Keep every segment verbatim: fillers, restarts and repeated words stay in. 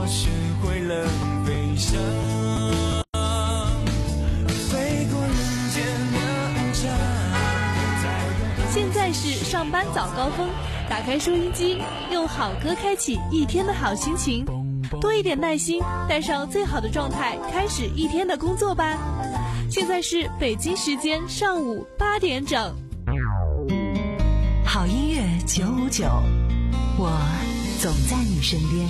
我学会了飞翔，飞过人间的暗场。 现在是上班早高峰，打开收音机，用好歌开启一天的好心情，多一点耐心，带上最好的状态，开始一天的工作吧。现在是北京时间上午八点整。 好音乐九五九，我总在你身边。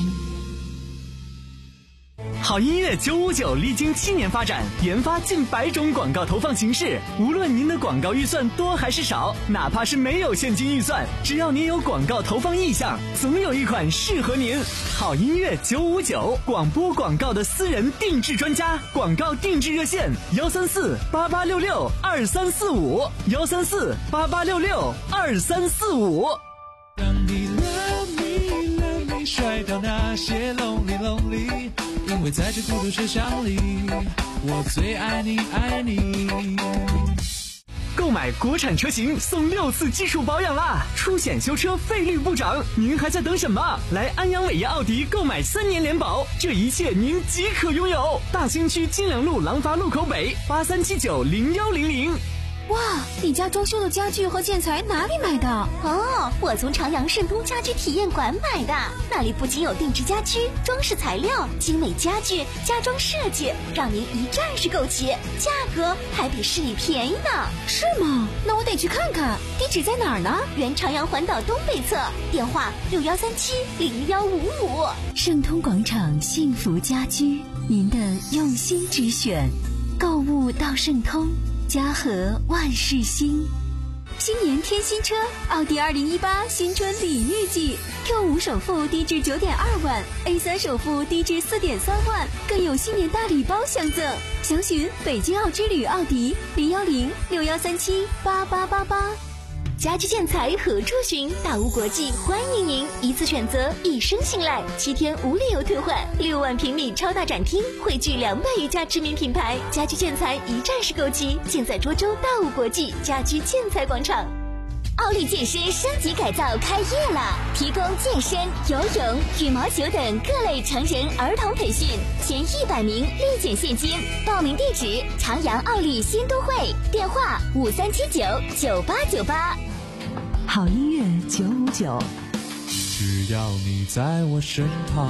好音乐九五九历经七年发展，研发近百种广告投放形式。无论您的广告预算多还是少，哪怕是没有现金预算，只要您有广告投放意向，总有一款适合您。好音乐九五九，广播广告的私人定制专家，广告定制热线幺三四八八六六二三四五幺三四八八六六二三四五。 让你 love me love me 甩掉那些 lonely lonely， 因为在这孤独车厢里，我最爱你爱你。 购买国产车型送六次基础保养啦，出险修车费率不涨，您还在等什么？来安阳伟业奥迪购买三年联保，这一切您即可拥有。大兴区金良路廊坊路口北八三七九零幺零零。 哇，你家装修的家具和建材哪里买的？ 哦，我从长阳盛通家居体验馆买的，那里不仅有定制家居、装饰材料、精美家具、家装设计，让您一站式购齐，价格还比市里便宜呢。 是吗？那我得去看看。地址在哪儿呢？ 原长阳环岛东北侧，电话六幺三七零幺五五。 盛通广场幸福家居，您的用心之选，购物到盛通，家和万事兴。 新年添新车，奥迪二零一八新春礼遇季 Q 五 首付低至九点二万 ，A 三 首付低至四点三万，更有新年大礼包相赠。详询北京奥之旅奥迪零幺零六幺三七八八八八。 家居建材何处寻？大屋国际欢迎您，一次选择，一生信赖，七天无理由退换，六万平米超大展厅，汇聚两百余家知名品牌，家居建材一站式购齐，尽在涿州大屋国际家居建材广场。奥利健身升级改造开业了，提供健身、游泳、羽毛球等各类成人儿童培训，前一百名立减现金。报名地址：长阳奥利新都会，电话五三七九九八九八。 好音乐九五九， 只要你在我身旁。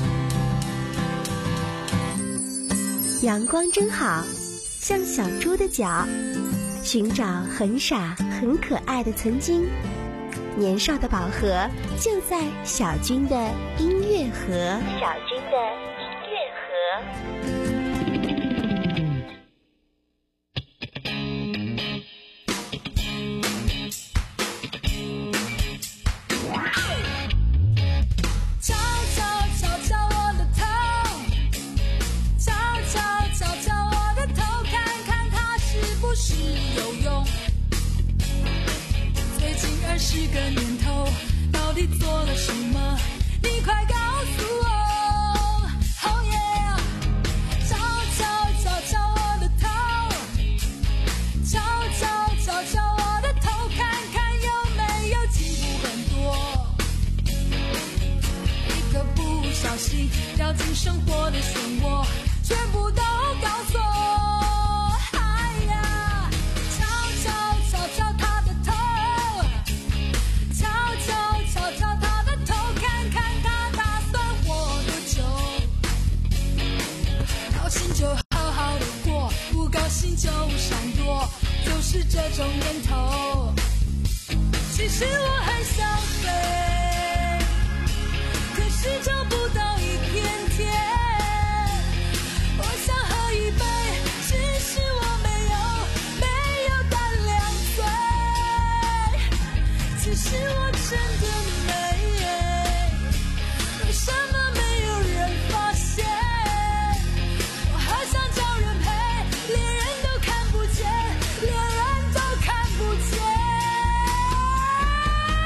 阳光真好，像小猪的脚，寻找很傻很可爱的曾经。年少的宝盒就在小军的音乐盒。小军的音乐盒。 十个年头，到底做了什么？你快告诉我。Oh yeah， 敲敲敲敲我的头，敲敲敲敲我的头，看看有没有进步很多。一个不小心掉进生活的漩涡，全部都搞错。就好好的过，不高兴就闪躲，就是这种念头。其实我很想飞，可是找不到一片天。我想喝一杯，只是我没有没有胆量醉。其实我真的美，为什么没有人发现？连人都看不见。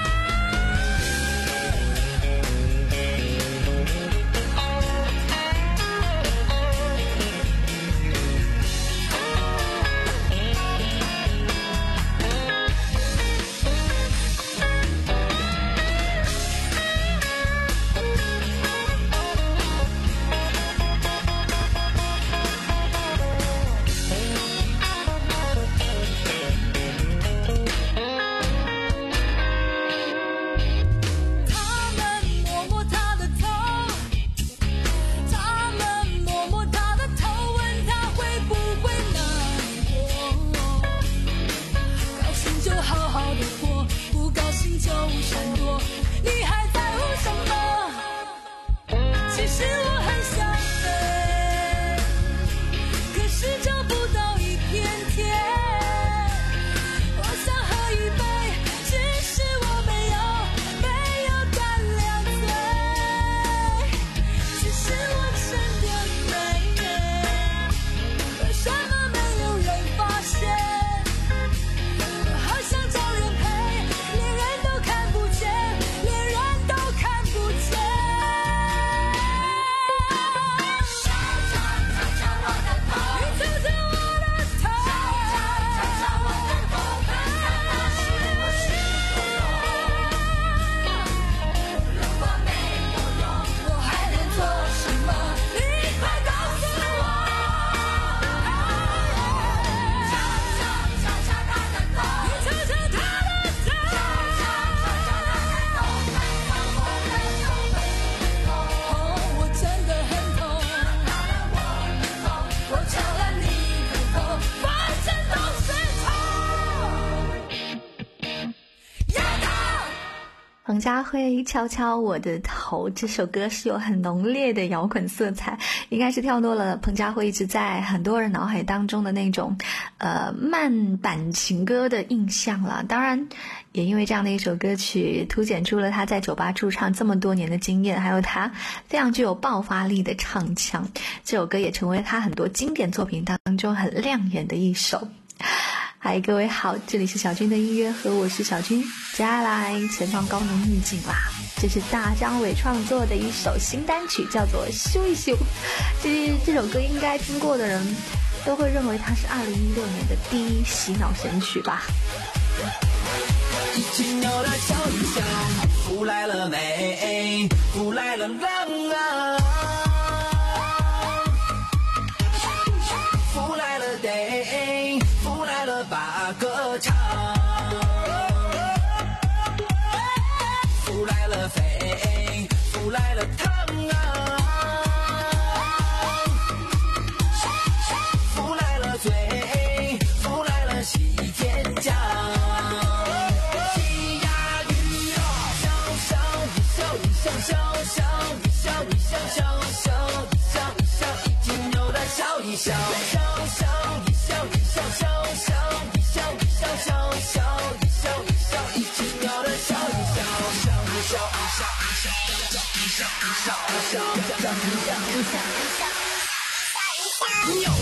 家辉敲敲我的头，这首歌是有很浓烈的摇滚色彩，应该是跳脱了彭家辉一直在很多人脑海当中的那种呃慢板情歌的印象了。当然也因为这样的一首歌曲凸显出了他在酒吧驻唱这么多年的经验，还有他非常具有爆发力的唱腔，这首歌也成为他很多经典作品当中很亮眼的一首。嗨，各位好，这里是小军的音乐盒，我是小军。接下来前方高能预警啦，这是大张伟创作的一首新单曲，叫做修一修。这这首歌应该听过的人都会认为它是二零一六年的第一洗脑神曲吧。 一群牛的笑一笑，福来了没？福来了浪啊！福来了得，福来了把歌唱。福来了飞，福来了烫啊！福来了醉，福来了喜天降。笑笑笑一笑一笑笑笑一笑一笑一听牛的笑一笑笑笑一笑一笑笑笑一笑一笑笑笑一笑一笑一听牛的笑一笑笑一笑一笑一笑一笑一笑一笑一笑一笑一笑牛的。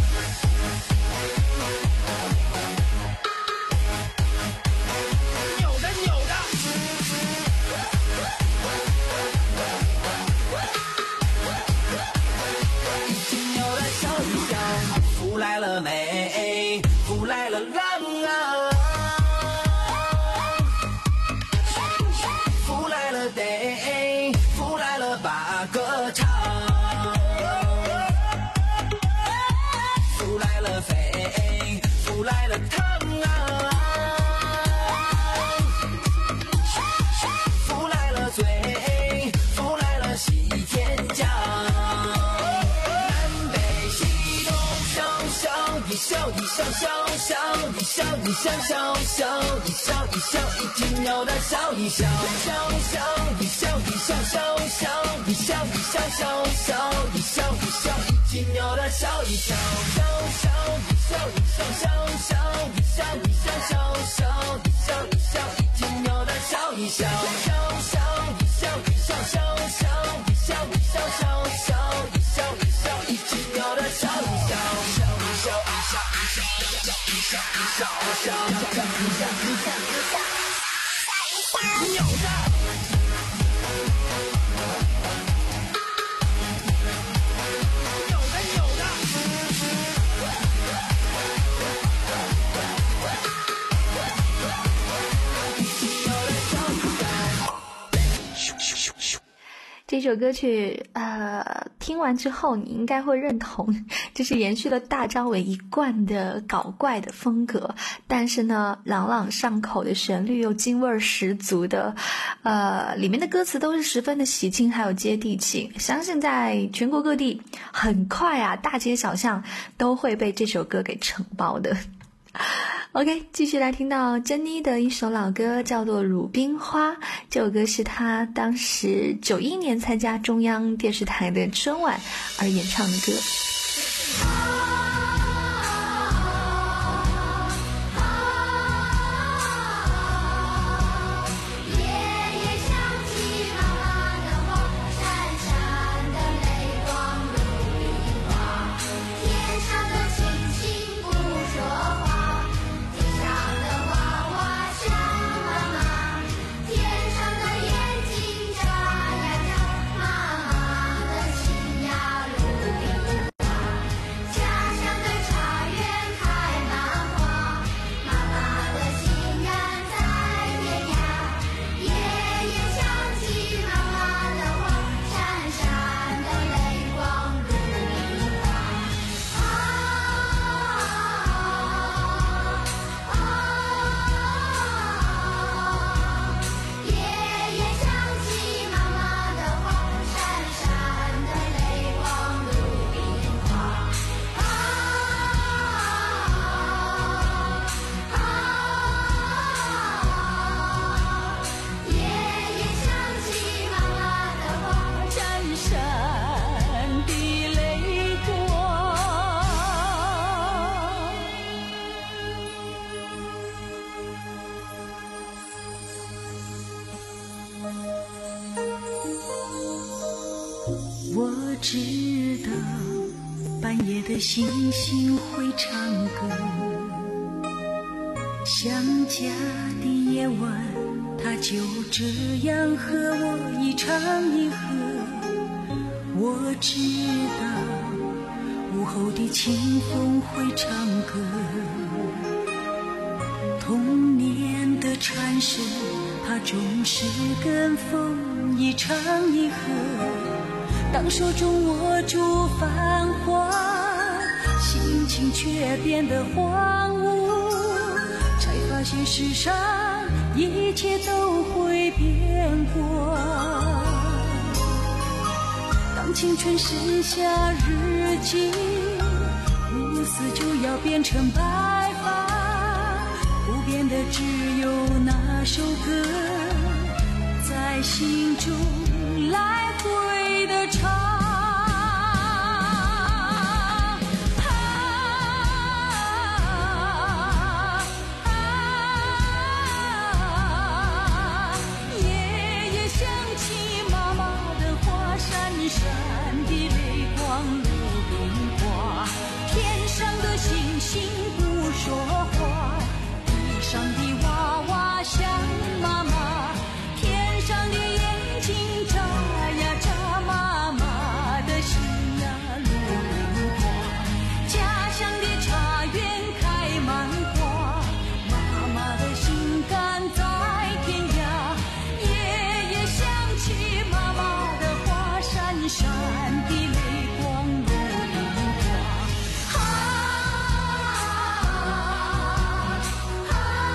福来了没？福来了浪啊！福来了得，福来了把歌唱。福来了飞，福来了烫啊！福来了醉，福来了喜天降。一笑一笑笑笑一笑一笑笑笑一笑一笑一听牛的笑一笑笑笑一笑一笑笑笑一笑一笑笑笑一笑一笑一听牛的笑一笑笑笑一笑一笑笑笑一笑一笑笑笑一笑一笑一听牛的笑一笑笑笑一笑一笑笑笑一笑一笑笑笑一笑一笑一听牛的笑一笑笑一笑一笑一笑一笑一笑一笑一笑牛的。 这首歌曲呃，听完之后你应该会认同，这是延续了大张伟一贯的搞怪的风格，但是呢朗朗上口的旋律又京味十足的，呃，里面的歌词都是十分的喜庆还有接地气，相信在全国各地很快啊大街小巷都会被这首歌给承包的。OK， 继续来听到珍妮的一首老歌，叫做《鲁冰花》。这首歌是她当时九一年参加中央电视台的春晚而演唱的歌。 知道半夜的星星会唱歌，想家的夜晚，它就这样和我一唱一和。我知道午后的清风会唱歌，童年的蝉声，它总是跟风一唱一和。当手中握住繁华，心情却变得荒芜，才发现世上一切都会变过。当青春剩下日记，乌丝就要变成白发，不变的只有那首歌，在心中来回的唱。闪的泪光如冰花，天上的星星不说话，地上的娃娃想妈妈，天上的眼睛眨呀眨妈妈的心呀如冰花，家乡的茶园开满花，妈妈的心肝在天涯，夜夜想起妈妈的话，闪闪的泪光如冰花，啊啊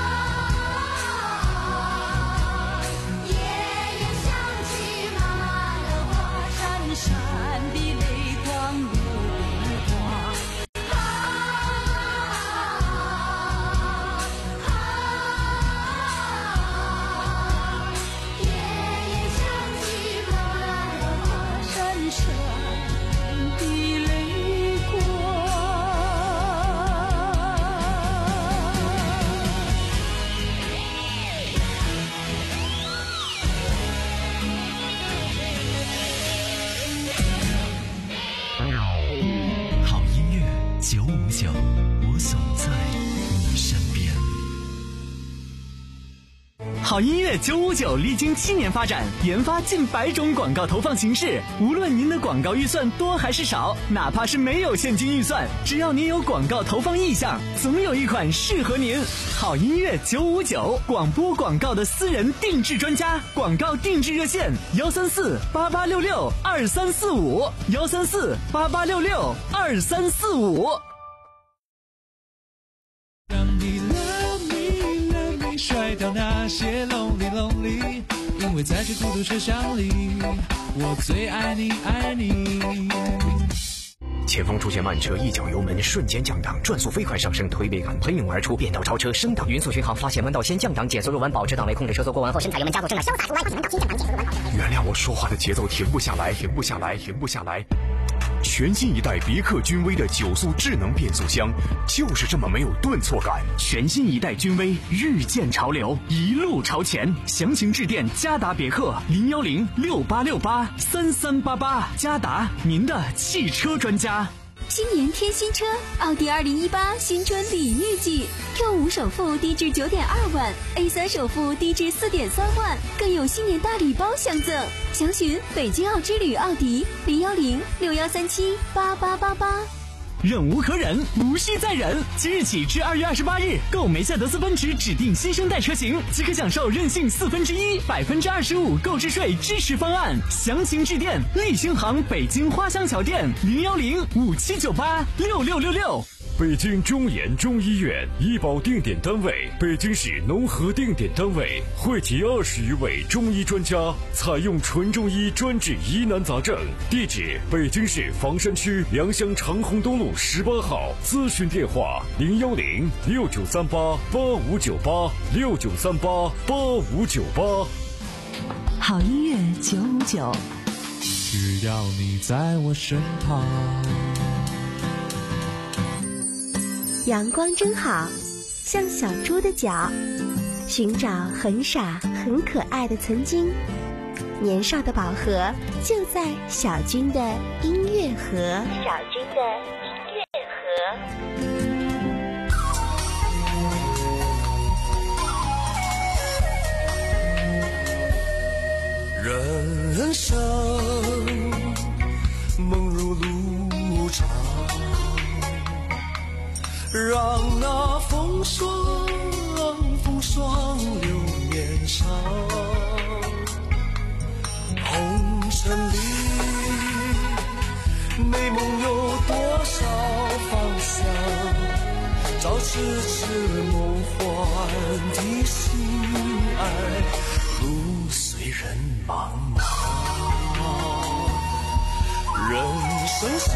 啊！夜夜想起妈妈的话，闪闪的泪光如冰花，啊啊啊！夜夜想起妈妈的话，闪闪的泪光。 好音乐九五九，我总在你身边。 好音乐九五九历经七年发展，研发近百种广告投放形式。无论您的广告预算多还是少，哪怕是没有现金预算，只要您有广告投放意向，总有一款适合您。好音乐九五九，广播广告的私人定制专家，广告定制热线：幺三四八八六六二三四五，幺三四八八六六二三四五。 让你 love me love me 甩掉那些 lonely lonely， 因为在这孤独车厢里，我最爱你爱你。 前方出现慢车，一脚油门瞬间降档，转速飞快上升，推背感喷涌而出，变道超车升档，匀速巡航，发现弯道先降档，减速入弯，保持档位，控制车速过弯后，身踩油门加速，正在潇洒入弯，发现弯道先降档，减速入弯，保持。原谅我说话的节奏停不下来，停不下来，停不下来。全新一代别克君威的九速智能变速箱，就是这么没有顿挫感。全新一代君威日渐潮流，一路朝前。详情致电嘉达别克零幺零六八六八三三八八，嘉达您的汽车专家。 新年添新车，奥迪二零一八新春礼遇季 ，Q 五首付低至九点二万 ，A 三首付低至四点三万，更有新年大礼包相赠。详询北京奥之旅奥迪零幺零六幺三七八八八八。 忍无可忍，无需再忍。即日起至二月二十八日，购梅赛德斯奔驰指定新生代车型，即可享受任性四分之一、百分之二十五购置税支持方案。详情致电立新行北京花乡桥店零幺零五七九八六六六六。 北京中研中医院医保定点单位，北京市农合定点单位，汇集二十余位中医专家，采用纯中医专治疑难杂症。地址：北京市房山区良乡长虹东路十八号。咨询电话：零幺零六九三八八五九八六九三八八五九八。 好音乐九五九， 只要你在我身旁。 阳光真好，像小猪的脚，寻找很傻很可爱的曾经。 年少的宝盒就在小军的音乐盒。小军的音乐盒。 人生梦如路长，让那风霜风霜留面上。红尘里美梦有多少方向，找痴痴梦幻的心爱，路虽人茫茫。人生是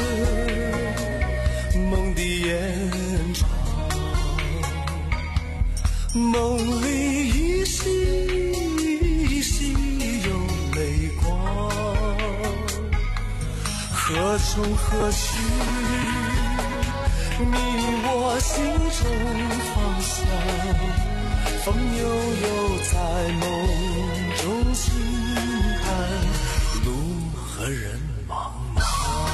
梦的延长，梦里依稀依稀有泪光，何从何去，迷我心中方向，风悠悠在梦中轻叹，路和人茫茫。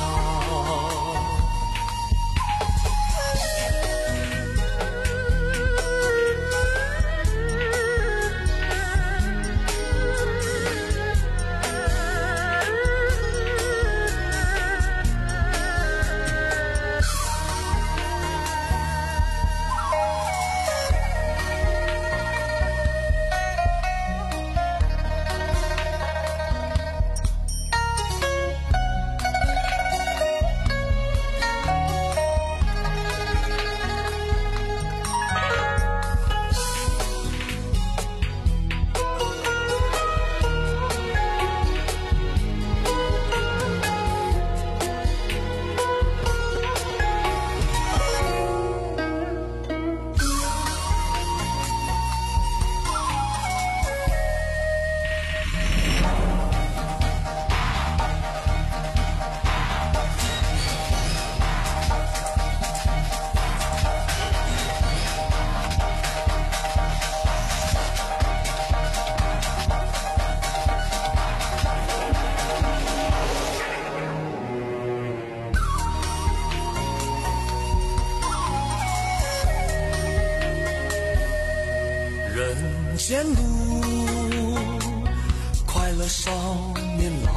人间路，快乐少年郎，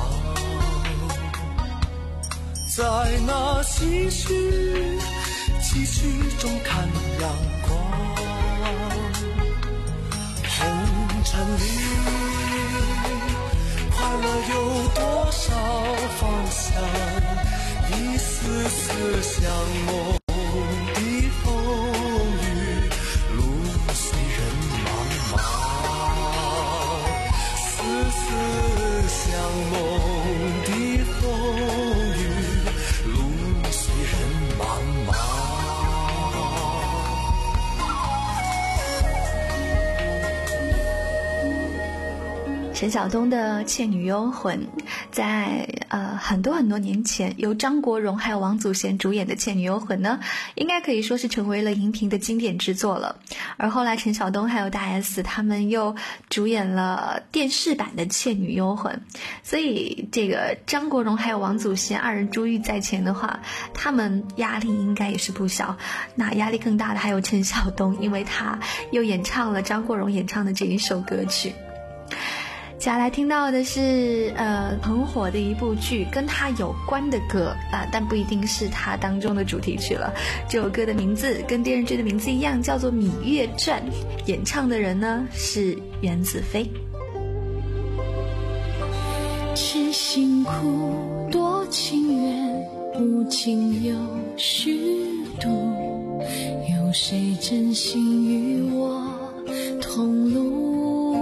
在那崎岖崎岖中看阳光。红尘里，快乐有多少方向？一丝丝像梦的风雨，路虽人茫茫，丝丝像梦的风雨，路虽人茫茫。 陈晓东的《倩女幽魂》在呃很多很多年前由张国荣还有王祖贤主演的《倩女幽魂》呢，应该可以说是成为了荧屏的经典之作了。而后来陈晓东还有大 S 他们又主演了电视版的《倩女幽魂》，所以这个张国荣还有王祖贤二人珠玉在前的话，他们压力应该也是不小。那压力更大的还有陈晓东，因为他又演唱了张国荣演唱的这一首歌曲。接下来听到的是呃很火的一部剧，跟他有关的歌啊、呃，但不一定是他当中的主题曲了。这首歌的名字跟电视剧的名字一样，叫做《芈月传》，演唱的人呢是袁子飞。 痴心苦，多情缘，无情又虚度，有谁真心与我同路？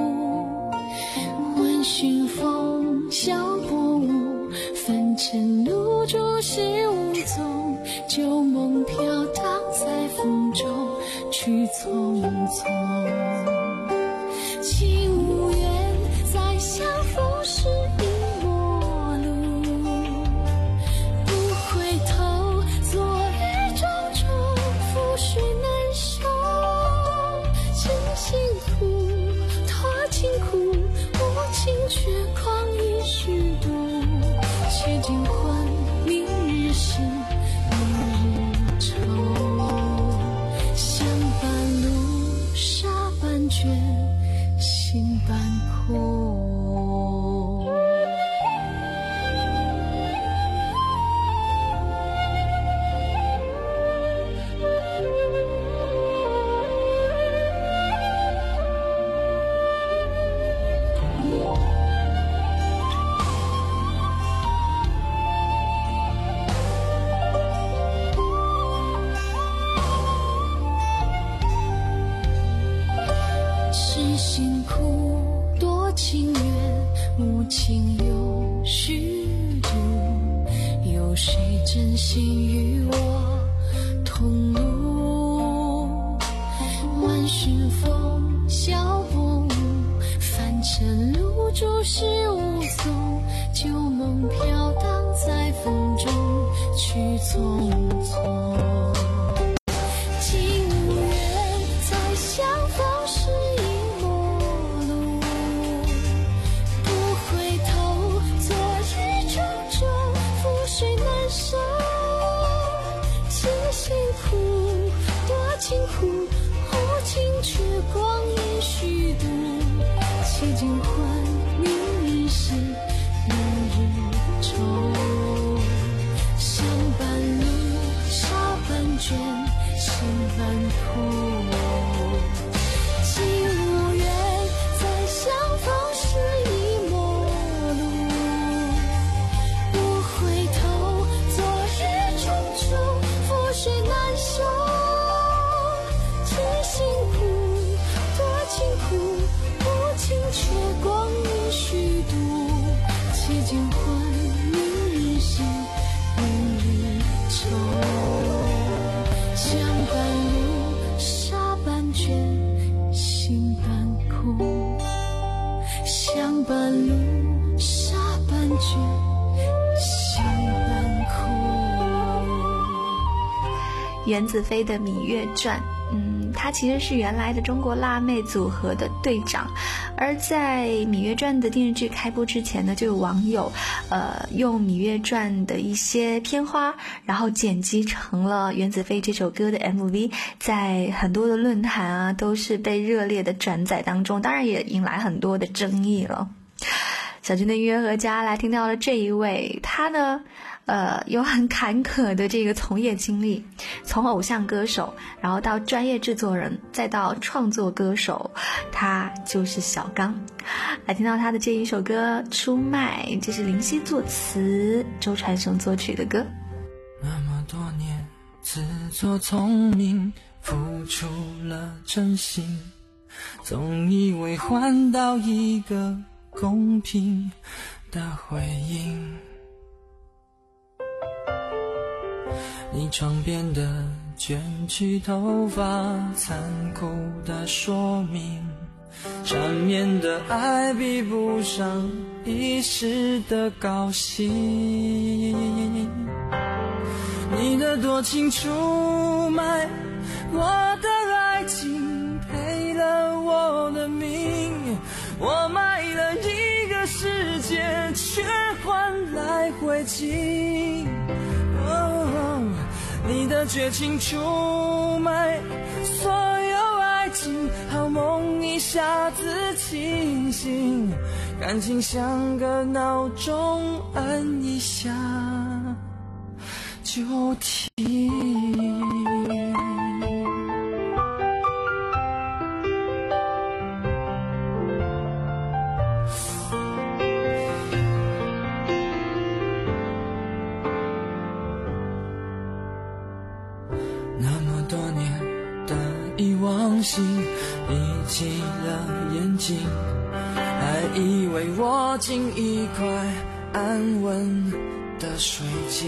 寻风笑薄雾，凡尘露珠是无踪，旧梦飘荡在风中，去匆匆。情无缘，再相逢是一陌路，不回头，昨日种种，覆水难收。真心苦，多情苦，无情却空。 有谁真心与我同路？满寻风笑不误，凡尘路诸事无踪，旧梦飘荡在风中，去匆匆。情无缘，再相逢是一陌路，不回头，昨日种种，覆水难收。几辛苦，多清苦，忽听却光阴虚度。几经欢，明日事，明日愁。相伴路，沙般卷，心般苦。情无缘，再相逢是一陌路。不回头，昨日种种，覆水难收。几辛苦，多清苦，忽听却光阴虚度。几经欢，明日事，明日愁。相伴路，沙般卷，心般苦。相伴路，沙般卷，心般苦。 袁子飞的《芈月传》，嗯，他其实是原来的中国辣妹组合的队长。而在《芈月传》的电视剧开播之前呢，就有网友呃用《芈月传》的一些片花，然后剪辑成了袁子飞这首歌的 M V， 在很多的论坛啊都是被热烈的转载当中，当然也引来很多的争议了。小军的音乐合家来听到了这一位，他呢呃，有很坎坷的这个从业经历，从偶像歌手，然后到专业制作人，再到创作歌手，他就是小刚。来听到他的这一首歌《出卖》，这是林夕作词，周传雄作曲的歌。 那么多年自作聪明，付出了真心，总以为换到一个公平的回应。你床边的卷曲头发，残酷的说明，缠绵的爱比不上一时的高兴。你的多情出卖我的爱情，赔了我的命，我卖了一个世界，却换来灰烬。哦，你的绝情出卖所有爱情，好梦一下子清醒，感情像个闹钟，按一下就停。忘形闭起了眼睛，还以为握紧一块安稳的水晶。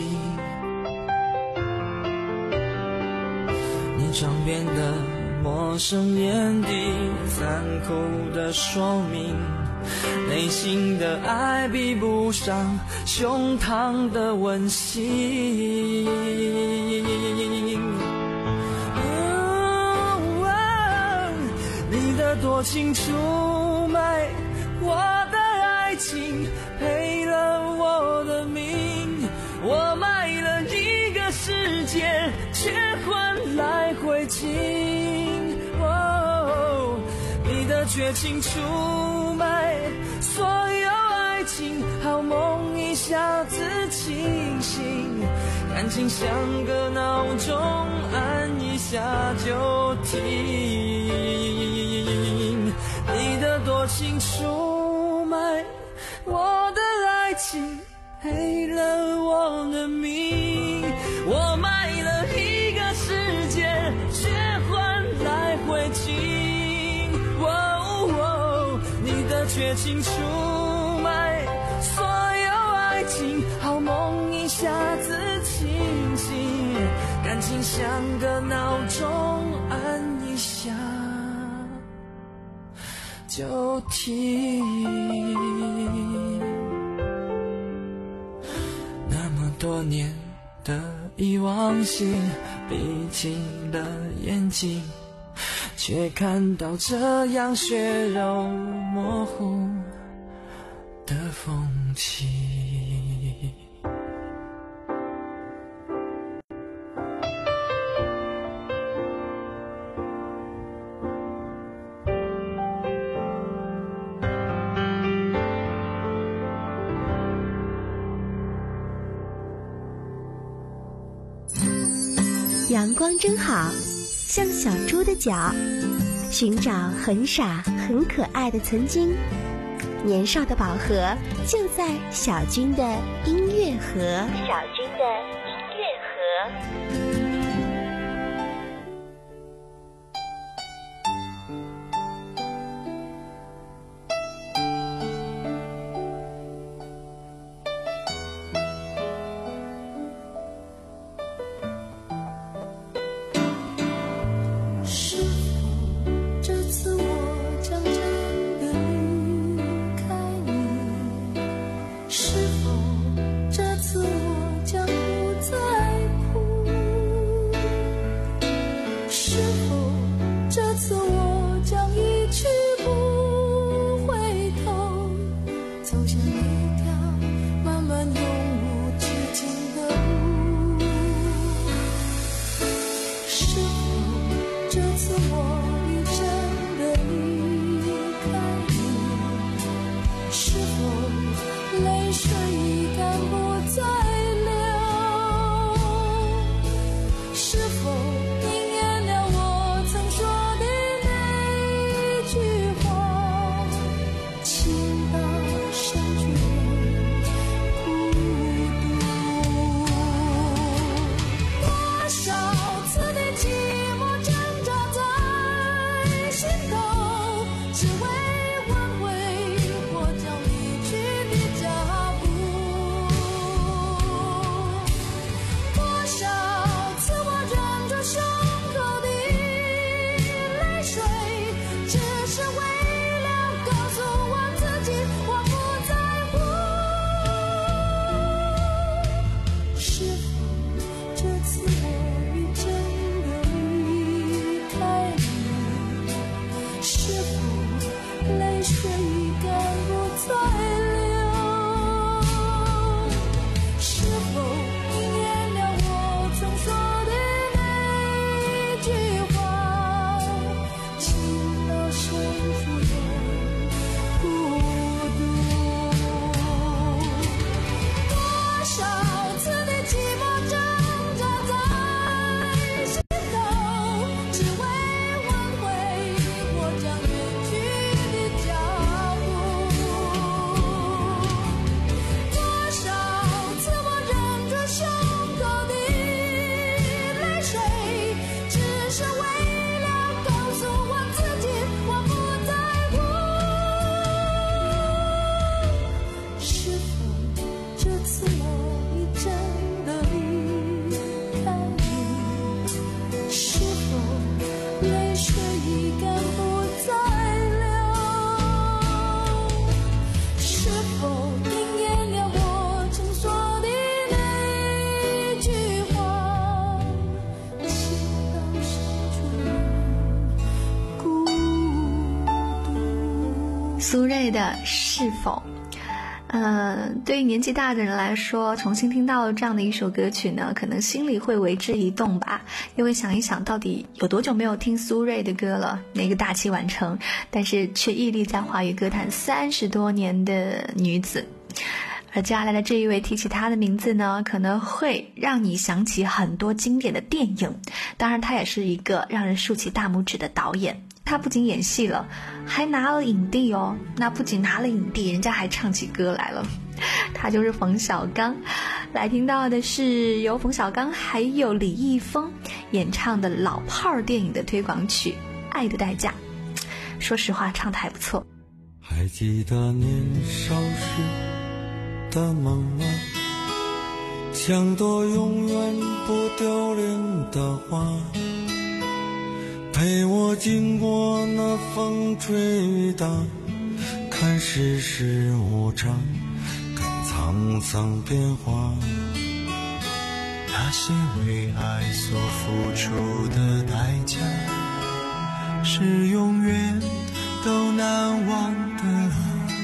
你床边的陌生眼底，残酷的说明，内心的爱比不上胸膛的温馨。你的多情出卖我的爱情，赔了我的命，我卖了一个世界，却换来灰烬。哦，你的绝情出卖所有爱情，好梦一下子清醒，感情像个闹钟，按一下就停。你的多情出卖我的爱情，赔了我的命，我卖了一个世界，却换来灰烬。哦哦，你的绝情出卖所有爱情，好梦一下子感情像个闹钟，按一下就停。那么多年的遗忘性，闭起了眼睛，却看到这样血肉模糊的风景。 阳光真好，像小猪的脚，寻找很傻很可爱的曾经。年少的宝盒就在小军的音乐盒。小军的音乐盒。 苏芮的《是否》，呃，对于年纪大的人来说，重新听到这样的一首歌曲呢，可能心里会为之一动吧，因为想一想到底有多久没有听苏芮的歌了，那个大器晚成，但是却屹立在华语歌坛三十多年的女子。而接下来的这一位提起她的名字呢，可能会让你想起很多经典的电影，当然她也是一个让人竖起大拇指的导演。他不仅演戏了，还拿了影帝哦。那不仅拿了影帝，人家还唱起歌来了。他就是冯小刚。来听到的是由冯小刚还有李易峰演唱的老炮儿电影的推广曲《爱的代价》。说实话，唱得还不错。 还记得年少时的梦吗？ 像朵永远不凋零的花，陪我经过那风吹雨打，看世事无常，看沧桑变化。 那些为爱所付出的代价，是永远都难忘的啊。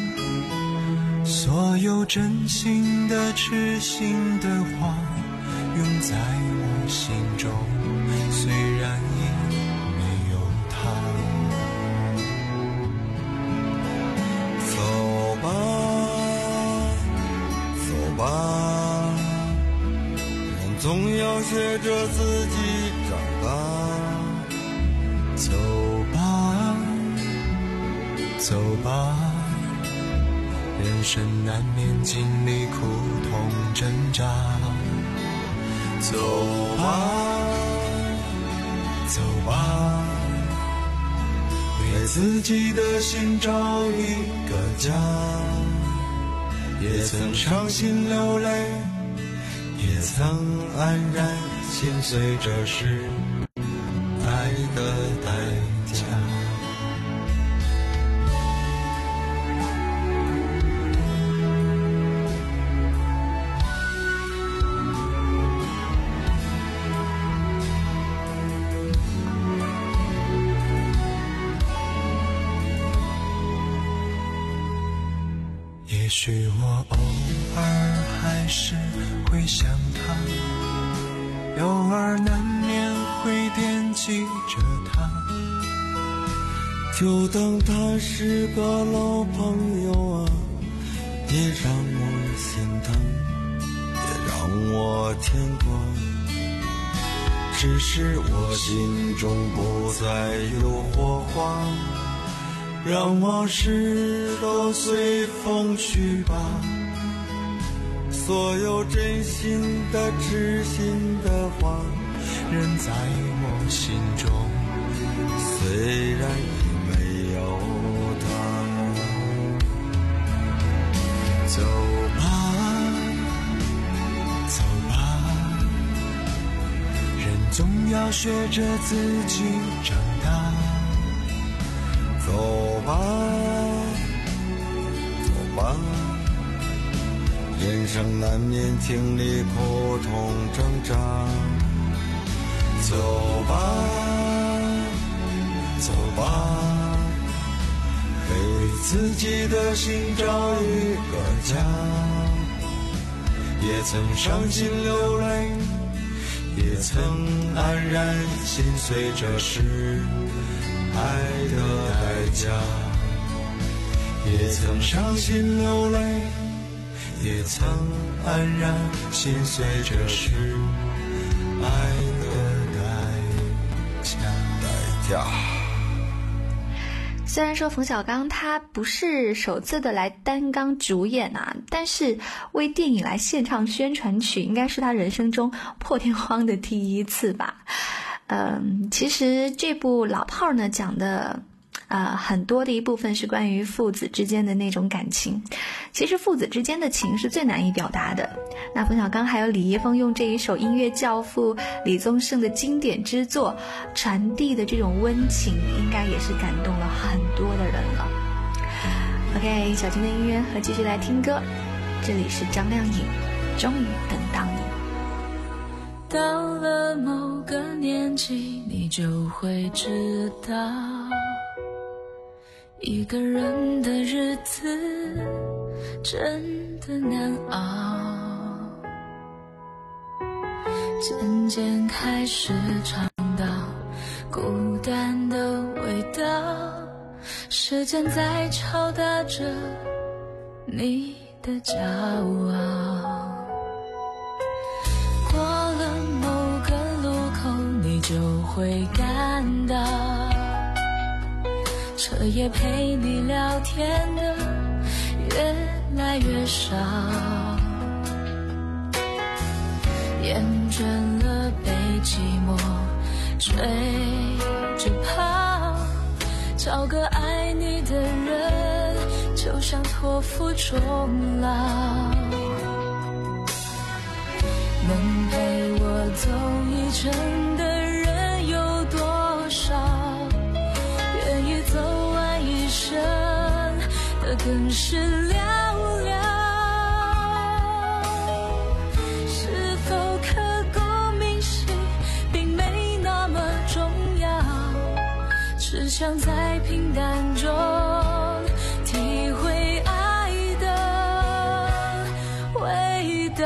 所有真心的痴心的话，永在我心中，虽然已没有他。 走吧走吧，人总要学着自己长大。 走吧走吧，人生难免经历苦痛挣扎。走吧走吧，为自己的心找一个家。也曾伤心流泪，也曾黯然心碎，这是爱的代价。也许我偶尔还是会想他，偶尔难免会惦记着他， 就当他是个老朋友啊，也让我心疼，也让我牵挂。只是我心中不再有火花，让往事都随风去吧。所有真心的痴心的话， 仍在我心中， 虽然已没有他。 走吧走吧，人总要学着自己长大。 走吧走吧，人生难免经历苦痛挣扎。走吧走吧，为自己的心找一个家。也曾伤心流泪，也曾黯然心碎，这是爱的代价。也曾伤心流泪， 也曾黯然心碎，这是爱的代价。 代价。 虽然说冯小刚他不是首次的来担纲主演啊，但是为电影来献唱宣传曲，应该是他人生中破天荒的第一次吧。嗯，其实这部老炮儿呢讲的呃，很多的一部分是关于父子之间的那种感情。其实父子之间的情是最难以表达的。那冯小刚还有李易峰用这一首音乐教父李宗盛的经典之作传递的这种温情，应该也是感动了很多的人了。 OK， 小金的音乐和继续来听歌，这里是张靓颖，终于等到你。 到了某个年纪，你就会知道，一个人的日子真的难熬，渐渐开始尝到孤单的味道，时间在敲打着你的骄傲。过了某个路口，你就会感到彻夜陪你聊天的越来越少，厌倦了被寂寞追着跑，找个爱你的人就像托付终老。 能陪我走一程的人有多少？愿意走完一生的更是寥寥。是否刻骨铭心并没那么重要，只想在平淡中体会爱的味道。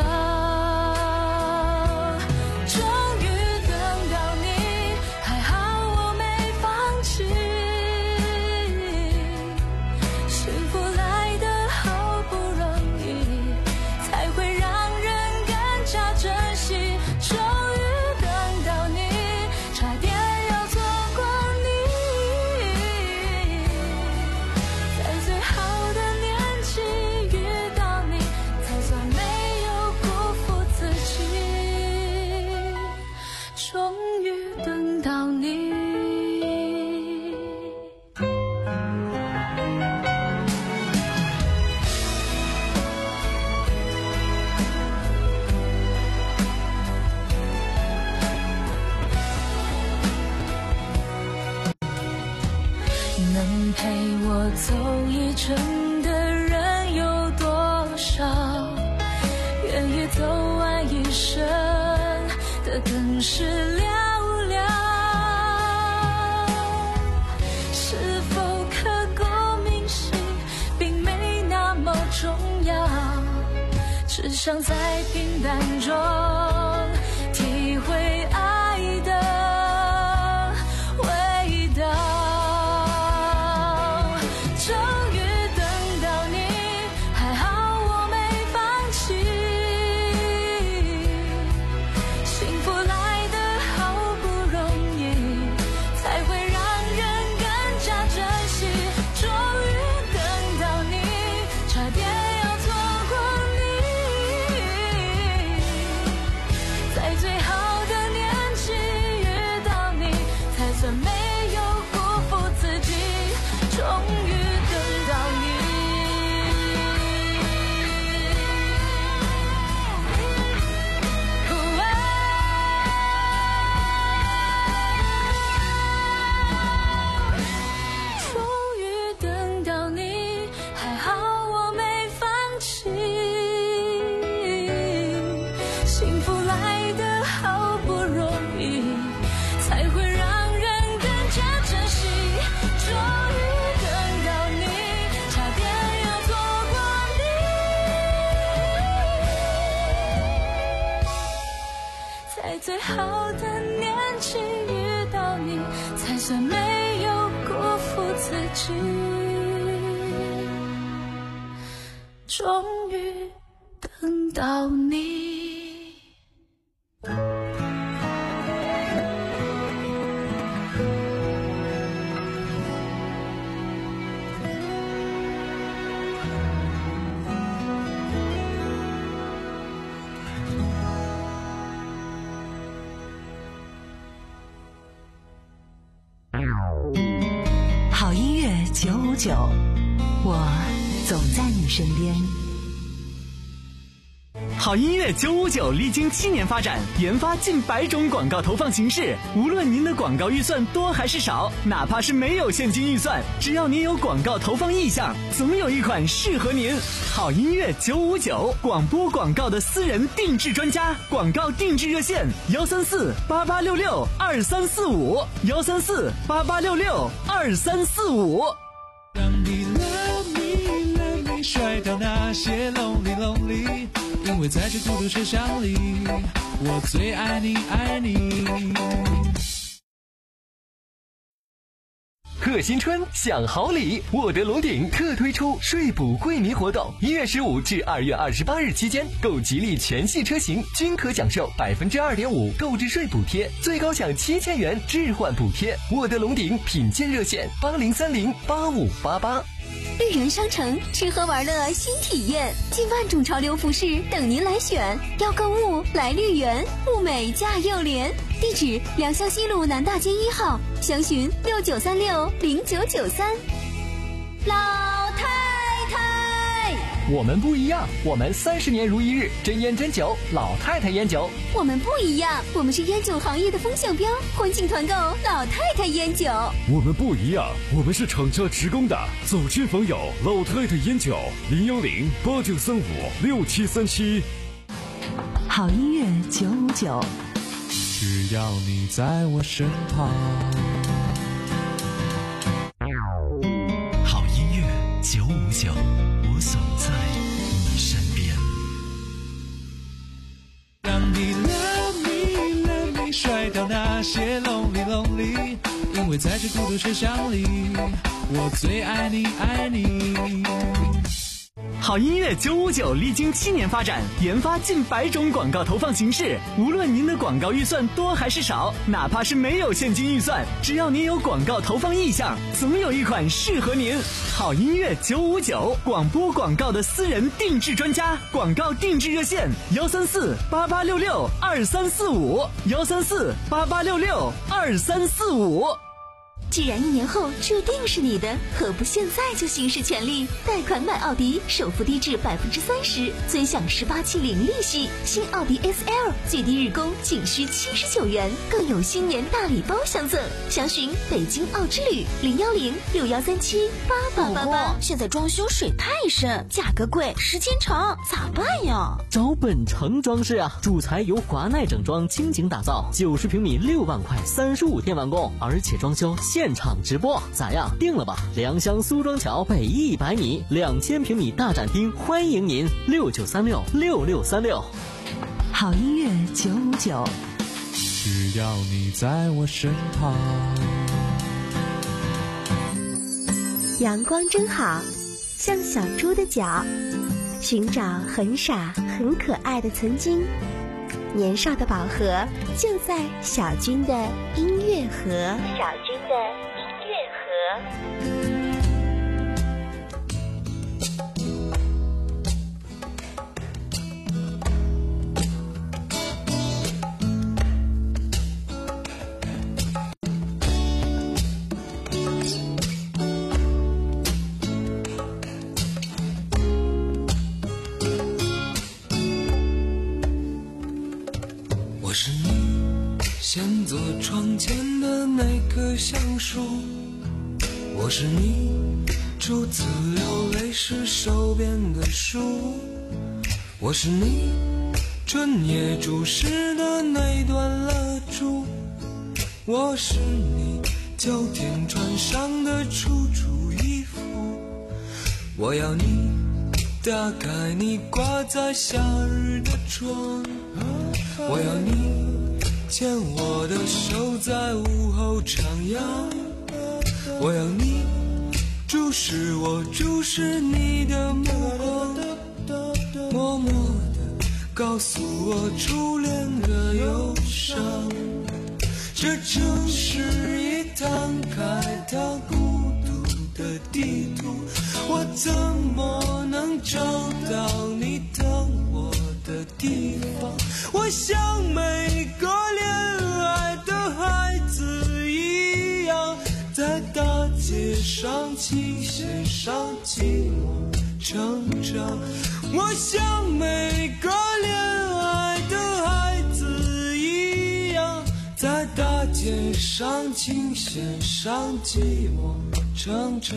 终于等到你，还好我没放弃。幸福来得好不容易，才会让人更加珍惜。终于等到你，差点要错过你。在最好的年纪遇到你，才算没有辜负自己。终于等到你。能陪我走一程的人有多少？愿意走完一生的更是寥寥。是否刻骨铭心并没那么重要，只想在平淡中体会爱的味道。终于等到你，还好我没放弃。幸福来得好不容易，才会让人更加珍惜。终于等到你，差点要错过你。在最好的年纪遇到你，才算没有辜负自己。终于等到你。终于等到你，还好我没放弃。幸福来得好不容易，才会让人更加珍惜。终于等到你，差点要错过你。在最好的年纪遇到你，才算没有辜负自己。终于等到你。 好音乐九五九，我总在你身边。 好音乐九五九历经七年发展，研发近百种广告投放形式。无论您的广告预算多还是少，哪怕是没有现金预算，只要您有广告投放意向，总有一款适合您。好音乐九五九，广播广告的私人定制专家，广告定制热线：幺三四八八六六二三四五，幺三四八八六六二三四五。 让你 love me love me 甩掉那些 lonely lonely， 因为在这孤独车厢里，我最爱你爱你。 贺新春享好礼，沃德龙鼎特推出税补惠民活动，一月十五至二月二十八日期间，购吉利全系车型均可享受百分之二点五购置税补贴，最高享七千元置换补贴。沃德龙鼎品鉴热线：八零三零八五八八。 绿园商城吃喝玩乐新体验，近万种潮流服饰等您来选。要购物来绿园，物美价又廉。地址：良乡西路南大街一号，详询六九三六零九九三。老太太。 我们不一样，我们三十年如一日，真烟真酒，老太太烟酒。 我们不一样，我们是烟酒行业的风向标，欢庆团购老太太烟酒。 我们不一样，我们是厂家职工的，走亲访友，老太太烟酒，零幺零八九三五六七三七。 好音乐九五九， 只要你在我身旁。 好音乐九五九，我总在你身边。 让你 love me love me 甩掉那些 lonely lonely， 因为在这孤独车厢里，我最爱你爱你。 好音乐九五九历经七年发展，研发近百种广告投放形式。无论您的广告预算多还是少，哪怕是没有现金预算，只要您有广告投放意向，总有一款适合您。好音乐九五九，广播广告的私人定制专家，广告定制热线幺三四八八六六二三四五幺三四八八六六二三四五。 既然一年后注定是你的，何不现在就行使权利？贷款买奥迪，首付低至百分之三十，尊享十八期零利息。新奥迪 S L 最低日供仅需七十九元，更有新年大礼包相赠。详询北京奥之旅零幺零六幺三七八八八八。 现在装修水太深，价格贵，时间长，咋办呀？ 找本城装饰啊！主材由华奈整装精精打造，九十平米六万块，三十五天完工，而且装修现场直播，咋样？定了吧！良乡苏庄桥北一百米，两千平米大展厅，欢迎您！六九三六六六三六。 好音乐九五九， 只要你在我身旁。 阳光真好，像小猪的脚，寻找很傻很可爱的曾经。年少的宝盒就在小军的音乐盒。小军的音乐盒。 先坐窗前的那棵橡树，我是你初次流泪时手边的书，我是你春夜注视的那段蜡烛，我是你秋天穿上的楚楚衣服，我要你打开你挂在夏日的窗，我要你牵我的手在午后徜徉，我要你注视我注视你的目光，默默地告诉我初恋的忧伤。这城市已摊开它孤独的地图，我怎么能找到你等我的地方？我像每个恋爱的孩子一样，在大街上琴弦上寂寞成长。我像每个恋爱的孩子一样，在大街上琴弦上寂寞成长。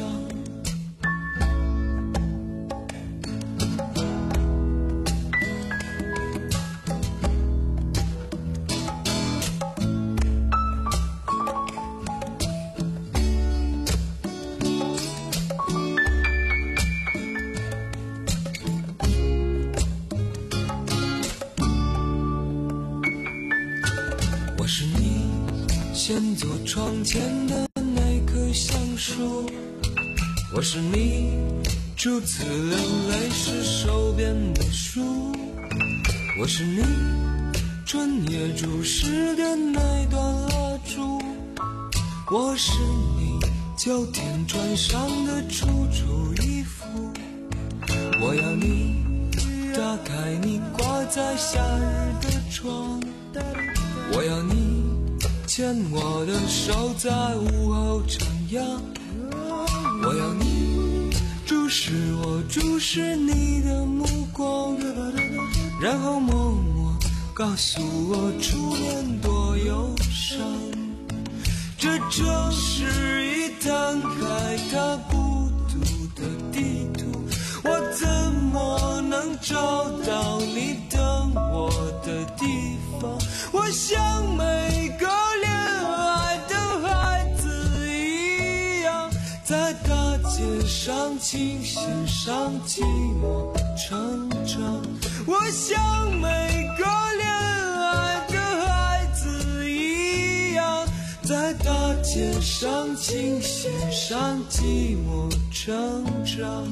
先坐窗前的那棵橡树，我是你初次流泪时手边的书，我是你春夜注视的那段蜡烛，我是你秋天穿上的楚楚衣服，我要你打开你挂在夏日的窗，我要你牵我的手在午后徜徉，我要你注注视我，注视你的目光，然后默默告诉我初恋多忧伤。这就是一摊开它孤独的地图，我怎么能找到你等我的地方？我像每个恋爱的孩子一样，在大街上琴弦上寂寞成长。我像每个恋爱的孩子一样，在大街上琴弦上寂寞成长。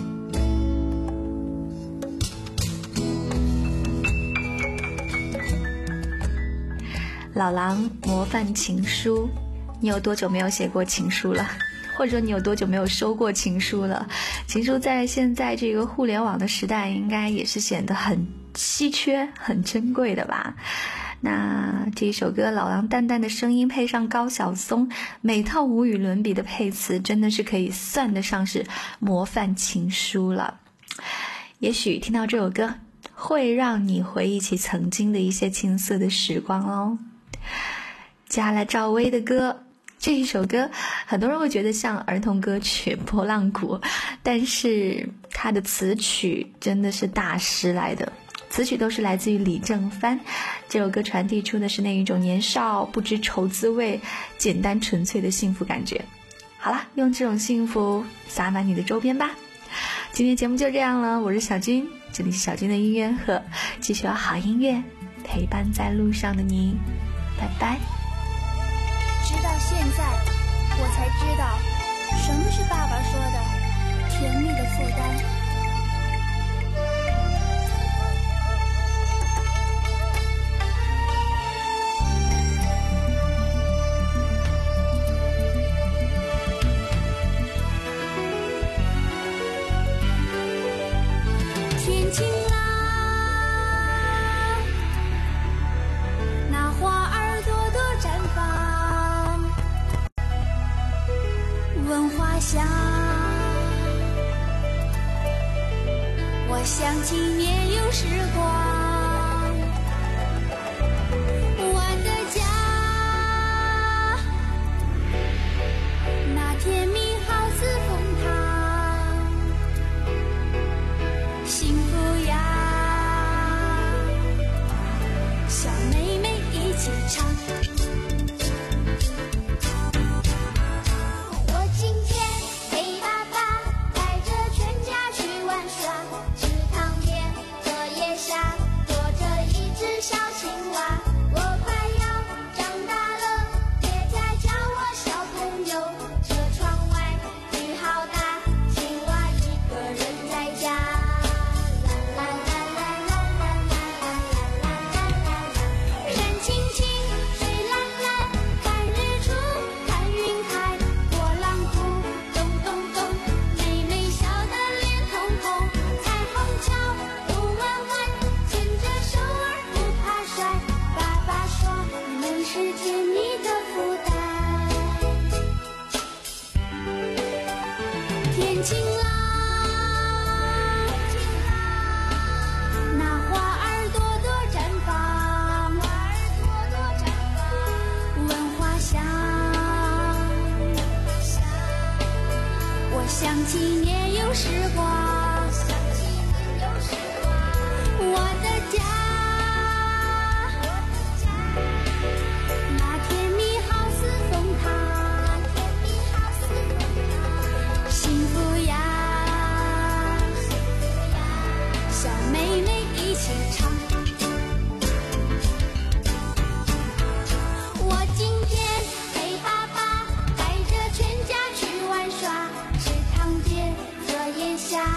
老狼模范情书，你有多久没有写过情书了？或者你有多久没有收过情书了？情书在现在这个互联网的时代，应该也是显得很稀缺、很珍贵的吧。那这一首歌，老狼淡淡的声音配上高晓松每套无与伦比的配词，真的是可以算得上是模范情书了。也许听到这首歌，会让你回忆起曾经的一些青涩的时光哦。接下来赵薇的歌，这一首歌很多人会觉得像儿童歌曲《拨浪鼓》，但是它的词曲真的是大师来的，词曲都是来自于李正帆。这首歌传递出的是那一种年少不知愁滋味、简单纯粹的幸福感觉。好了，用这种幸福洒满你的周边吧。今天节目就这样了，我是小军，这里是小军的音乐盒，继续有好音乐陪伴在路上的你，拜拜。 直到现在，我才知道什么是爸爸说的甜蜜的负担。天晴啦，那花儿朵朵绽放，闻花香。我想起年幼时光，我的家，那甜蜜好似蜂糖，幸福呀，小妹妹一起唱。我今天陪爸爸带着全家去玩耍，池塘边荷叶下坐着一只小青蛙。我快要长大了，别再叫我小朋友，车窗外雨好大，青蛙一个人在家。啦啦啦啦啦啦啦啦啦啦啦，山青青，水蓝蓝，看日出，看云海，拨浪鼓，咚咚咚，妹妹笑得脸通红，彩虹桥，路弯弯，牵着手儿不怕摔。爸爸说你们是甜蜜的负担。天晴啦，那花儿朵朵绽放，闻花香。我想起年幼时光，我的家，那甜蜜好似蜂糖，幸福呀，小妹妹一起唱。我今天陪爸爸带着全家去玩耍，池塘边荷叶下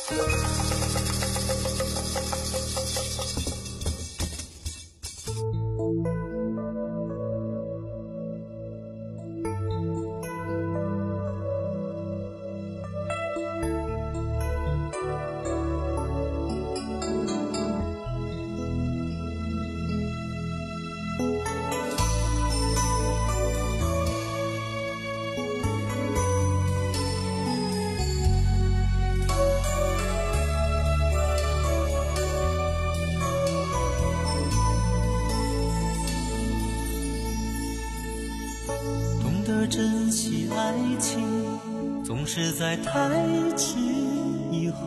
珍惜爱情，总是在太迟以后，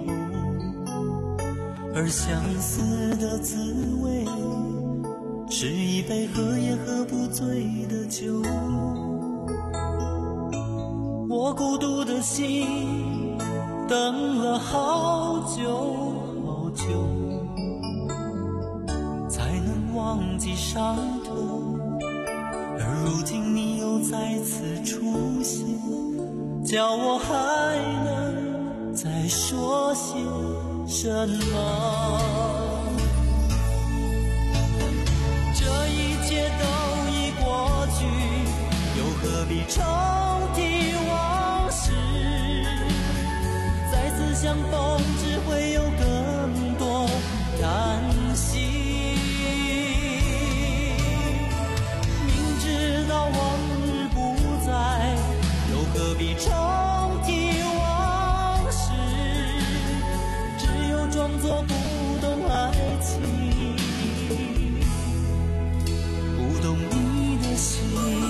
而相思的滋味，是一杯喝也喝不醉的酒。我孤独的心，等了好久好久，才能忘记伤痛。而如今你又再次出现，叫我还能再说些什么？这一切都已过去，又何必重提往事？再次相逢只会有更多叹息。何必重提往事？只有装作不懂爱情，不懂你的心。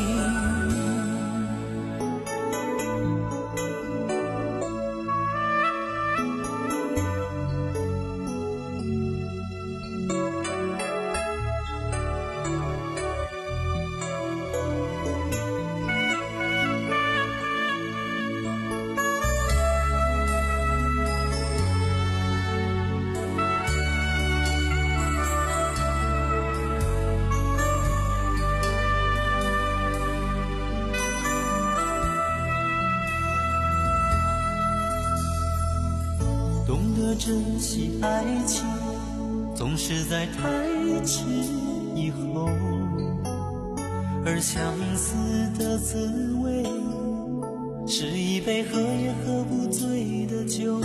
懂得珍惜爱情，总是在太迟以后，而相思的滋味，是一杯喝也喝不醉的酒。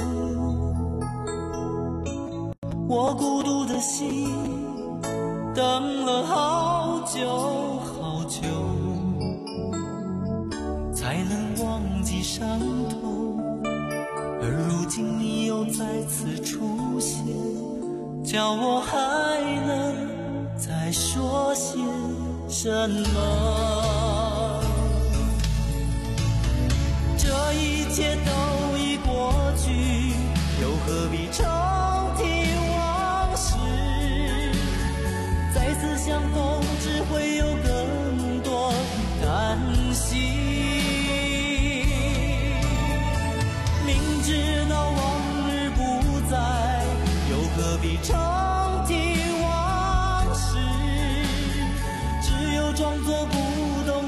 我孤独的心，等了好久好久，才能忘记伤痛。而如今你又再次出现，叫我还能再说些什么？这一切都已过去，又何必重提往事？再次相逢只会有更多叹息。明知道往日不在，又何必重提往事？只有装作不懂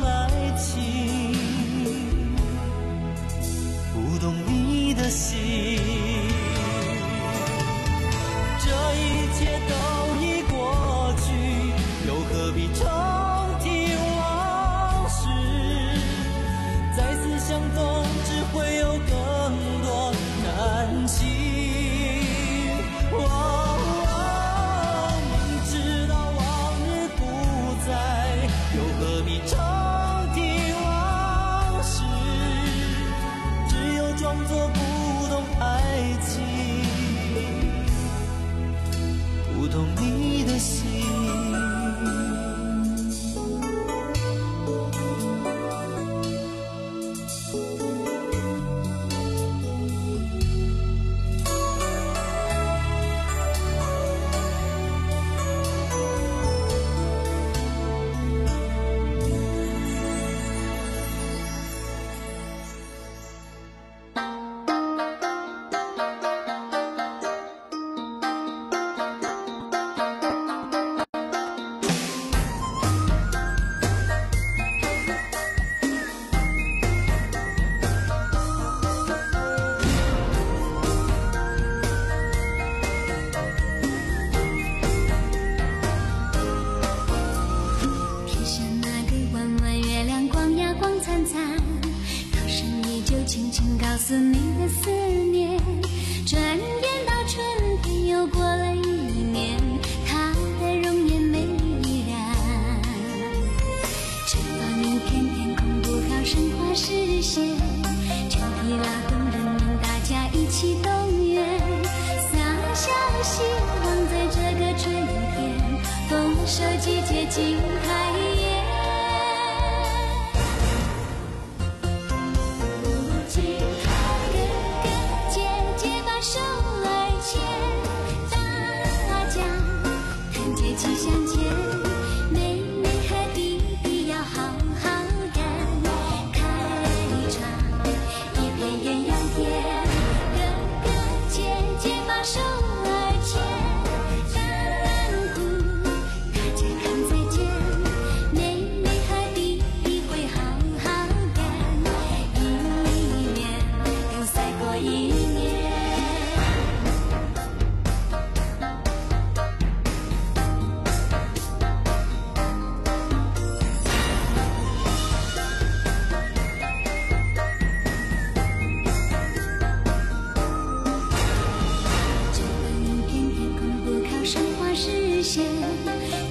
线，